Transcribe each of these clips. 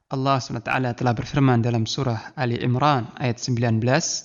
Allah SWT telah berfirman dalam surah Ali Imran ayat 19,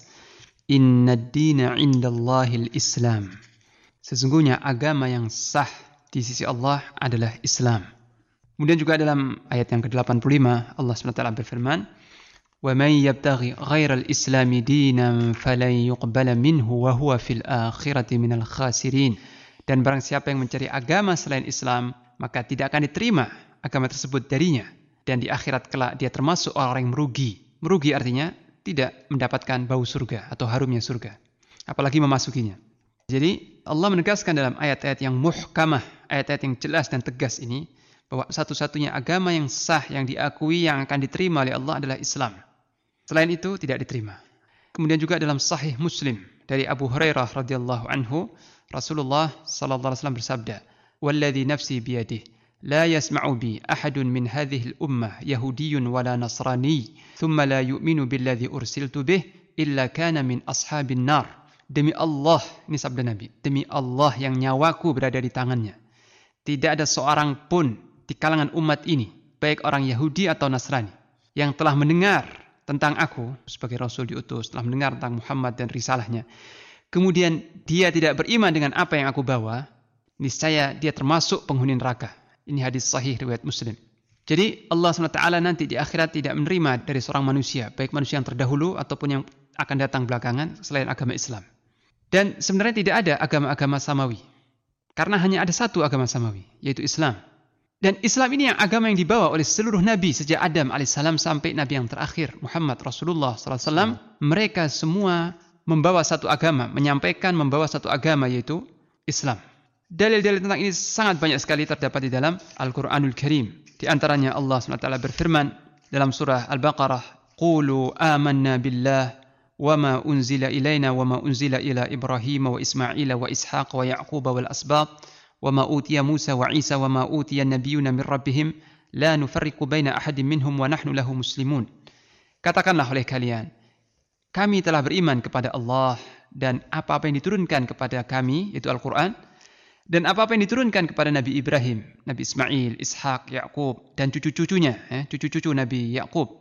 Inna ad-dina indallahil Islam. Sesungguhnya agama yang sah di sisi Allah adalah Islam. Kemudian juga dalam ayat yang ke-85 Allah SWT berfirman, Wa man yabtaghi ghairal islami dinan falan yuqbala minhu wa huwa fil akhirati minal khasirin. Dan barang siapa yang mencari agama selain Islam, maka tidak akan diterima agama tersebut darinya. Dan di akhirat kelak dia termasuk orang yang merugi. Merugi artinya tidak mendapatkan bau surga atau harumnya surga, apalagi memasukinya. Jadi Allah menegaskan dalam ayat-ayat yang muhkamah, ayat-ayat yang jelas dan tegas ini, bahwa satu-satunya agama yang sah, yang diakui, yang akan diterima oleh Allah adalah Islam. Selain itu tidak diterima. Kemudian juga dalam Sahih Muslim dari Abu Hurairah radhiyallahu anhu, Rasulullah sallallahu alaihi wasallam bersabda, "Walladzi nafsi biyadihi لا يسمع بي أحد من هذه الأمة يهودي ولا نصراني ثم لا يؤمن بالذي أرسلت به إلا كان من أصحاب النار." Demi Allah, ini sabda Nabi, demi Allah yang nyawaku berada di tangannya, tidak ada seorang pun di kalangan umat ini, baik orang Yahudi atau Nasrani, yang telah mendengar tentang aku sebagai Rasul diutus, telah mendengar tentang Muhammad dan risalahnya, kemudian dia tidak beriman dengan apa yang aku bawa, niscaya dia termasuk penghuni neraka. Ini hadis sahih riwayat Muslim. Jadi Allah SWT nanti di akhirat tidak menerima dari seorang manusia, baik manusia yang terdahulu ataupun yang akan datang belakangan selain agama Islam. Dan sebenarnya tidak ada agama-agama samawi. Karena hanya ada satu agama samawi, yaitu Islam. Dan Islam ini yang agama yang dibawa oleh seluruh Nabi sejak Adam AS sampai Nabi yang terakhir, Muhammad Rasulullah SAW. Mereka semua membawa satu agama, menyampaikan membawa satu agama, yaitu Islam. Dalil-dalil tentang ini sangat banyak sekali terdapat di dalam Al-Quranul Karim. Di antaranya Allah SWT berfirman dalam surah Al-Baqarah, Qulu amanna billah wa ma unzila ilayna wa ma unzila ila Ibrahim wa Ismail wa Ishaq wa Ya'qub wal asbab wa ma utiya Musa wa Isa wa ma utiya nabiyuna min rabbihim la nufarriqu baina ahadin minhum wa nahnu lahu muslimun. Katakanlah oleh kalian, kami telah beriman kepada Allah dan apa-apa yang diturunkan kepada kami, yaitu Al-Quran, dan apa-apa yang diturunkan kepada Nabi Ibrahim, Nabi Ismail, Ishaq, Ya'qub, dan cucu-cucunya, cucu-cucu Nabi Ya'qub.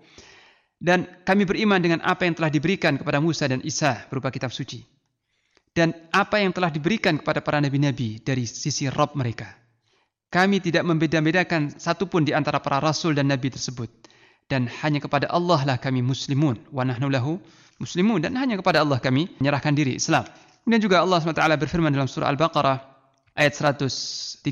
Dan kami beriman dengan apa yang telah diberikan kepada Musa dan Isa berupa kitab suci. Dan apa yang telah diberikan kepada para nabi-nabi dari sisi Rabb mereka. Kami tidak membeda-bedakan satupun di antara para rasul dan nabi tersebut. Dan hanya kepada Allah lah kami muslimun. Wa nahnu lahu muslimun. Dan hanya kepada Allah kami menyerahkan diri Islam. Kemudian juga Allah SWT berfirman dalam surah Al-Baqarah ayat 132.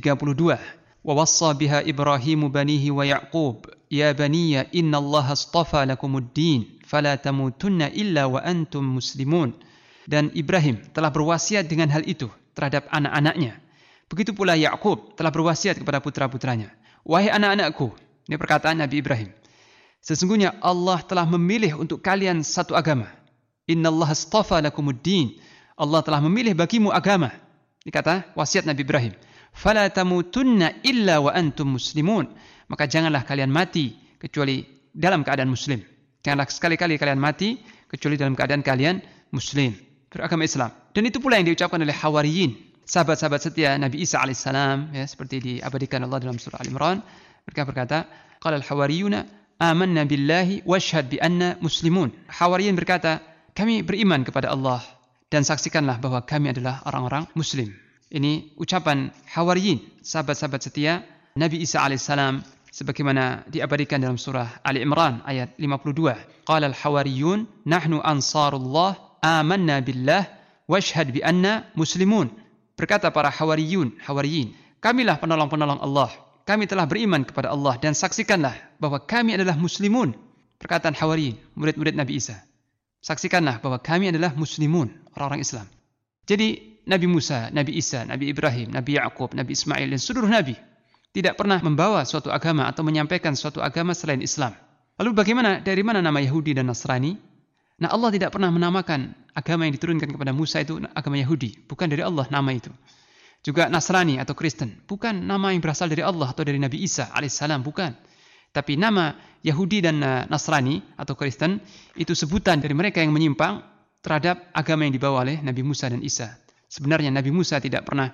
Wa wassa biha Ibrahimu banihi wa Ya'qub ya baniya innallaha astafa lakumuddin fala tamutunna illa wa antum muslimun. Dan Ibrahim telah berwasiat dengan hal itu terhadap anak-anaknya. Begitu pula Ya'qub telah berwasiat kepada putra-putranya. Wahai anak-anakku, ini perkataan Nabi Ibrahim, sesungguhnya Allah telah memilih untuk kalian satu agama. Innallaha astafa lakumuddin. Allah telah memilih bagimu agama. Ini kata wasiat Nabi Ibrahim. Fala tamutunna illa wa antum muslimun. Maka janganlah kalian mati kecuali dalam keadaan muslim. Janganlah sekali-kali kalian mati kecuali dalam keadaan kalian muslim, beragama Islam. Dan itu pula yang diucapkan oleh Hawariyin, sahabat-sahabat setia Nabi Isa alaihissalam, ya, seperti diabadikan Allah dalam surah Al-Imran. Mereka berkata, qala al-hawariyuna amanna billahi washhad bi anna muslimun. Hawariyin berkata, kami beriman kepada Allah dan saksikanlah bahwa kami adalah orang-orang muslim. Ini ucapan Hawariyin, sahabat-sahabat setia Nabi Isa alaihissalam, sebagaimana diabadikan dalam surah Ali Imran ayat 52. Qala al-hawariyun nahnu ansarullah amanna billah washhad bi anna muslimun. Berkata para Hawariyin, kamilah penolong-penolong Allah. Kami telah beriman kepada Allah dan saksikanlah bahwa kami adalah muslimun. Perkataan Hawariyin, murid-murid Nabi Isa. Saksikanlah bahwa kami adalah muslimun, orang-orang Islam. Jadi Nabi Musa, Nabi Isa, Nabi Ibrahim, Nabi Ya'qub, Nabi Ismail dan seluruh Nabi tidak pernah membawa suatu agama atau menyampaikan suatu agama selain Islam. Lalu bagaimana, dari mana nama Yahudi dan Nasrani? Nah, Allah tidak pernah menamakan agama yang diturunkan kepada Musa itu agama Yahudi. Bukan dari Allah nama itu. Juga Nasrani atau Kristen. Bukan nama yang berasal dari Allah atau dari Nabi Isa alaihissalam. Bukan. Tapi nama Yahudi dan Nasrani atau Kristen itu sebutan dari mereka yang menyimpang terhadap agama yang dibawa oleh Nabi Musa dan Isa. Sebenarnya Nabi Musa tidak pernah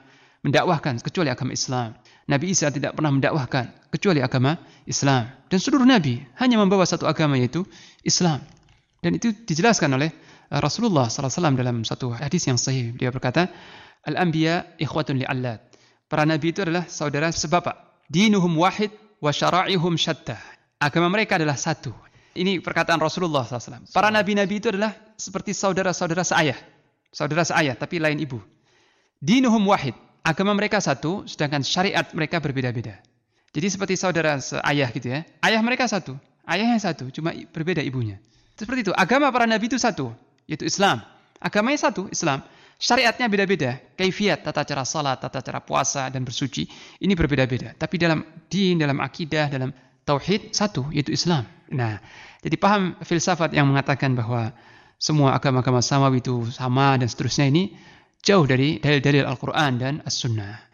mendakwahkan kecuali agama Islam. Nabi Isa tidak pernah mendakwahkan kecuali agama Islam. Dan seluruh Nabi hanya membawa satu agama, yaitu Islam. Dan itu dijelaskan oleh Rasulullah SAW dalam satu hadis yang sahih. Dia berkata, Al-anbiya ikhwatun li'allat. Para Nabi itu adalah saudara sebapak. Dinuhum wahid wa syara'ihum syattah. Agama mereka adalah satu. Ini perkataan Rasulullah SAW. Para Nabi-Nabi itu adalah seperti saudara-saudara seayah. Saudara seayah, tapi lain ibu. Dinuhum wahid. Agama mereka satu, sedangkan syariat mereka berbeda-beda. Jadi seperti saudara seayah gitu ya. Ayah mereka satu. Ayahnya satu, cuma berbeda ibunya. Seperti itu. Agama para Nabi itu satu, yaitu Islam. Agamanya satu, Islam. Syariatnya beda-beda. Kaifiat, tata cara salat, tata cara puasa, dan bersuci. Ini berbeda-beda. Tapi dalam din, dalam akidah, dalam tauhid, satu, yaitu Islam. Nah, jadi paham filsafat yang mengatakan bahwa semua agama-agama samawi itu sama dan seterusnya ini jauh dari dalil-dalil Al-Quran dan As-Sunnah.